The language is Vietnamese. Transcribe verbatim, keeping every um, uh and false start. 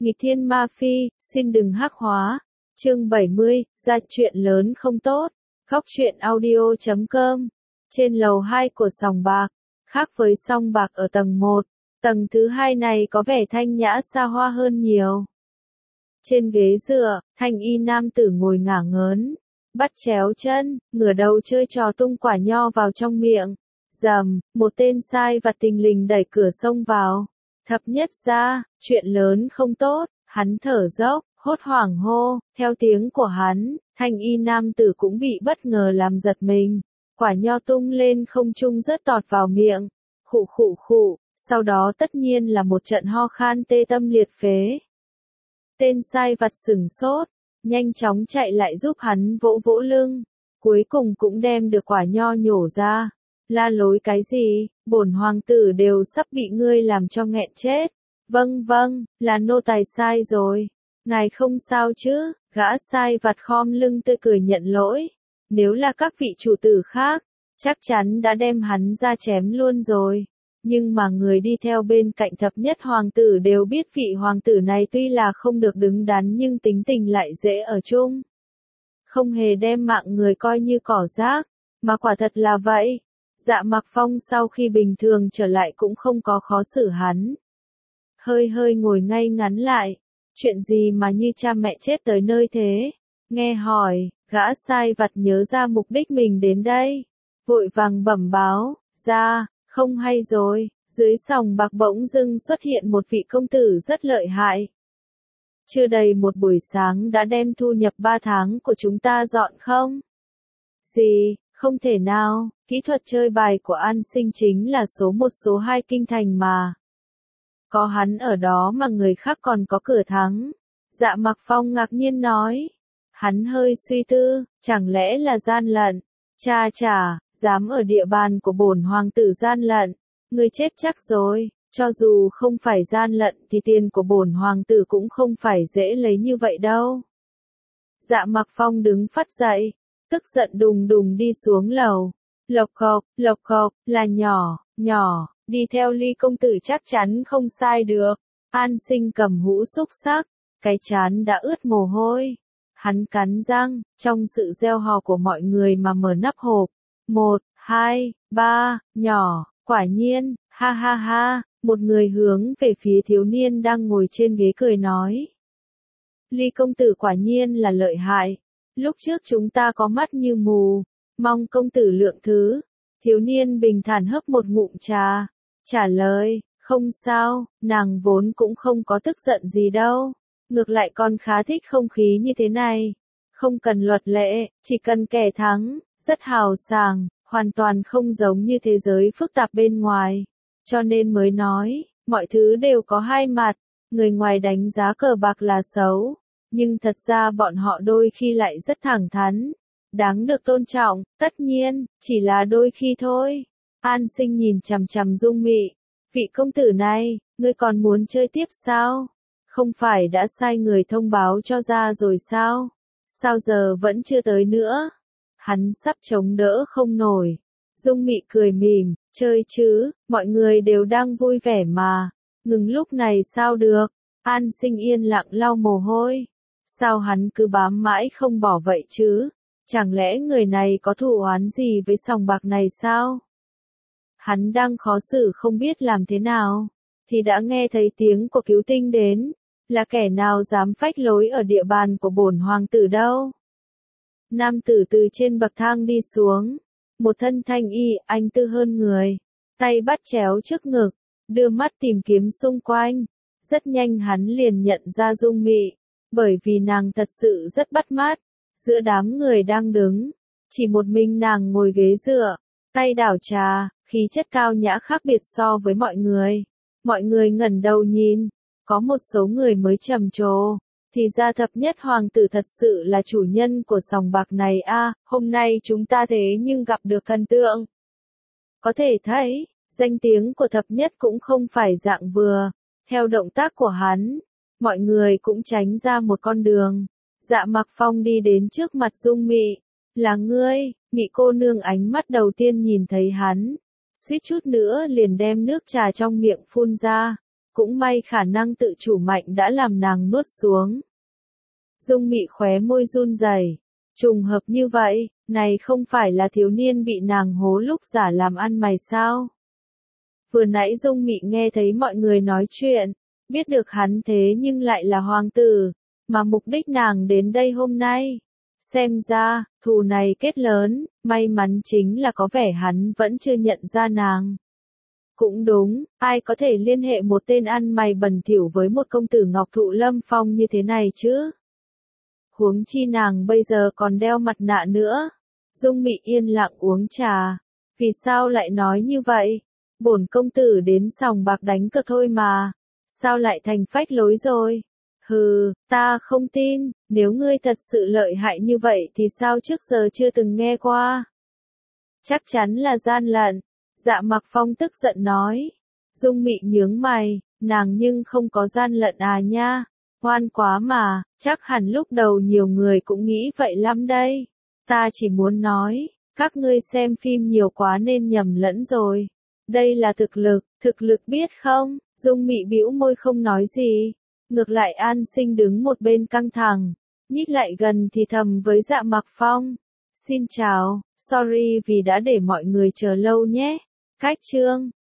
Nghịch thiên ma phi, xin đừng hắc hóa. Chương bảy mươi, ra chuyện lớn không tốt. Góc truyện audio chấm com. Trên lầu hai của sòng bạc, khác với sòng bạc ở tầng một, tầng thứ hai này có vẻ thanh nhã xa hoa hơn nhiều. Trên ghế dựa, thanh y nam tử ngồi ngả ngớn, bắt chéo chân, ngửa đầu chơi trò tung quả nho vào trong miệng. Rầm, một tên sai vặt tình lình đẩy cửa xông vào. Thập nhất ra, chuyện lớn không tốt, hắn thở dốc, hốt hoảng hô, theo tiếng của hắn, thanh y nam tử cũng bị bất ngờ làm giật mình. Quả nho tung lên không trung rớt tọt vào miệng, khụ khụ khụ, sau đó tất nhiên là một trận ho khan tê tâm liệt phế. Tên sai vặt sửng sốt, nhanh chóng chạy lại giúp hắn vỗ vỗ lưng, cuối cùng cũng đem được quả nho nhổ ra. La lối cái gì, bổn hoàng tử đều sắp bị ngươi làm cho nghẹn chết. Vâng vâng, là nô tài sai rồi. Ngài không sao chứ, gã sai vặt khom lưng tươi cười nhận lỗi. Nếu là các vị chủ tử khác, chắc chắn đã đem hắn ra chém luôn rồi. Nhưng mà người đi theo bên cạnh thập nhất hoàng tử đều biết vị hoàng tử này tuy là không được đứng đắn nhưng tính tình lại dễ ở chung. Không hề đem mạng người coi như cỏ rác, mà quả thật là vậy. Dạ Mặc Phong sau khi bình thường trở lại cũng không có khó xử hắn. Hơi hơi ngồi ngay ngắn lại, chuyện gì mà như cha mẹ chết tới nơi thế? Nghe hỏi, gã sai vặt nhớ ra mục đích mình đến đây. Vội vàng bẩm báo, ra, không hay rồi, dưới sòng bạc bỗng dưng xuất hiện một vị công tử rất lợi hại. Chưa đầy một buổi sáng đã đem thu nhập ba tháng của chúng ta dọn không? Gì? Không thể nào, kỹ thuật chơi bài của An Sinh chính là số một số hai kinh thành mà. Có hắn ở đó mà người khác còn có cửa thắng. Dạ Mặc Phong ngạc nhiên nói. Hắn hơi suy tư, chẳng lẽ là gian lận? Cha chả, dám ở địa bàn của bổn hoàng tử gian lận. Người chết chắc rồi, cho dù không phải gian lận thì tiền của bổn hoàng tử cũng không phải dễ lấy như vậy đâu. Dạ Mặc Phong đứng phắt dậy, tức giận đùng đùng đi xuống lầu. Lộc cộc, lộc cộc, là nhỏ, nhỏ, đi theo Ly công tử chắc chắn không sai được. An Sinh cầm hũ xúc xắc, cái trán đã ướt mồ hôi. Hắn cắn răng, trong sự reo hò của mọi người mà mở nắp hộp. Một, hai, ba, nhỏ, quả nhiên, ha ha ha, một người hướng về phía thiếu niên đang ngồi trên ghế cười nói. Ly công tử quả nhiên là lợi hại. Lúc trước chúng ta có mắt như mù, mong công tử lượng thứ. Thiếu niên bình thản hớp một ngụm trà, trả lời, không sao, nàng vốn cũng không có tức giận gì đâu. Ngược lại còn khá thích không khí như thế này. Không cần luật lệ, chỉ cần kẻ thắng, rất hào sảng, hoàn toàn không giống như thế giới phức tạp bên ngoài. Cho nên mới nói, mọi thứ đều có hai mặt, người ngoài đánh giá cờ bạc là xấu. Nhưng thật ra bọn họ đôi khi lại rất thẳng thắn, đáng được tôn trọng, tất nhiên, chỉ là đôi khi thôi. An Sinh nhìn chằm chằm Dung Mị, vị công tử này, ngươi còn muốn chơi tiếp sao? Không phải đã sai người thông báo cho ra rồi sao? Sao giờ vẫn chưa tới nữa? Hắn sắp chống đỡ không nổi. Dung Mị cười mỉm, chơi chứ, mọi người đều đang vui vẻ mà, ngừng lúc này sao được? An Sinh yên lặng lau mồ hôi. Sao hắn cứ bám mãi không bỏ vậy chứ? Chẳng lẽ người này có thù oán gì với sòng bạc này sao? Hắn đang khó xử không biết làm thế nào, thì đã nghe thấy tiếng của cứu tinh đến, là kẻ nào dám phách lối ở địa bàn của bổn hoàng tử đâu. Nam tử từ trên bậc thang đi xuống, một thân thanh y, anh tư hơn người, tay bắt chéo trước ngực, đưa mắt tìm kiếm xung quanh, rất nhanh hắn liền nhận ra Dung Mị. Bởi vì nàng thật sự rất bắt mắt, giữa đám người đang đứng, chỉ một mình nàng ngồi ghế dựa, tay đảo trà, khí chất cao nhã khác biệt so với mọi người. Mọi người ngẩng đầu nhìn, có một số người mới trầm trồ, thì ra thập nhất hoàng tử thật sự là chủ nhân của sòng bạc này a. À, hôm nay chúng ta thế nhưng gặp được thần tượng. Có thể thấy, danh tiếng của thập nhất cũng không phải dạng vừa, theo động tác của hắn. Mọi người cũng tránh ra một con đường. Dạ Mặc Phong đi đến trước mặt Dung Mị. Là ngươi, Mị cô nương ánh mắt đầu tiên nhìn thấy hắn. Suýt chút nữa liền đem nước trà trong miệng phun ra. cũng may khả năng tự chủ mạnh đã làm nàng nuốt xuống. Dung Mị khóe môi run rẩy, trùng hợp như vậy, này không phải là thiếu niên bị nàng hố lúc giả làm ăn mày sao? Vừa nãy Dung Mị nghe thấy mọi người nói chuyện, biết được hắn thế nhưng lại là hoàng tử, mà mục đích nàng đến đây hôm nay. Xem ra, thù này kết lớn, may mắn chính là có vẻ hắn vẫn chưa nhận ra nàng. Cũng đúng, ai có thể liên hệ một tên ăn mày bẩn thỉu với một công tử Ngọc Thụ Lâm Phong như thế này chứ? Huống chi nàng bây giờ còn đeo mặt nạ nữa. Dung Mị yên lặng uống trà. Vì sao lại nói như vậy? Bổn công tử đến sòng bạc đánh cược thôi mà. Sao lại thành phách lối rồi? Hừ, ta không tin, nếu ngươi thật sự lợi hại như vậy thì sao trước giờ chưa từng nghe qua? Chắc chắn là gian lận. Dạ Mặc Phong tức giận nói. Dung Mị nhướng mày, nàng nhưng không có gian lận à nha. Ngoan quá mà, chắc hẳn lúc đầu nhiều người cũng nghĩ vậy lắm đây. Ta chỉ muốn nói, các ngươi xem phim nhiều quá nên nhầm lẫn rồi. Đây là thực lực, thực lực biết không? Dung Mị bĩu môi không nói gì. Ngược lại An Sinh đứng một bên căng thẳng, nhích lại gần thì thầm với Dạ Mặc Phong. Xin chào, sorry vì đã để mọi người chờ lâu nhé. Cách chương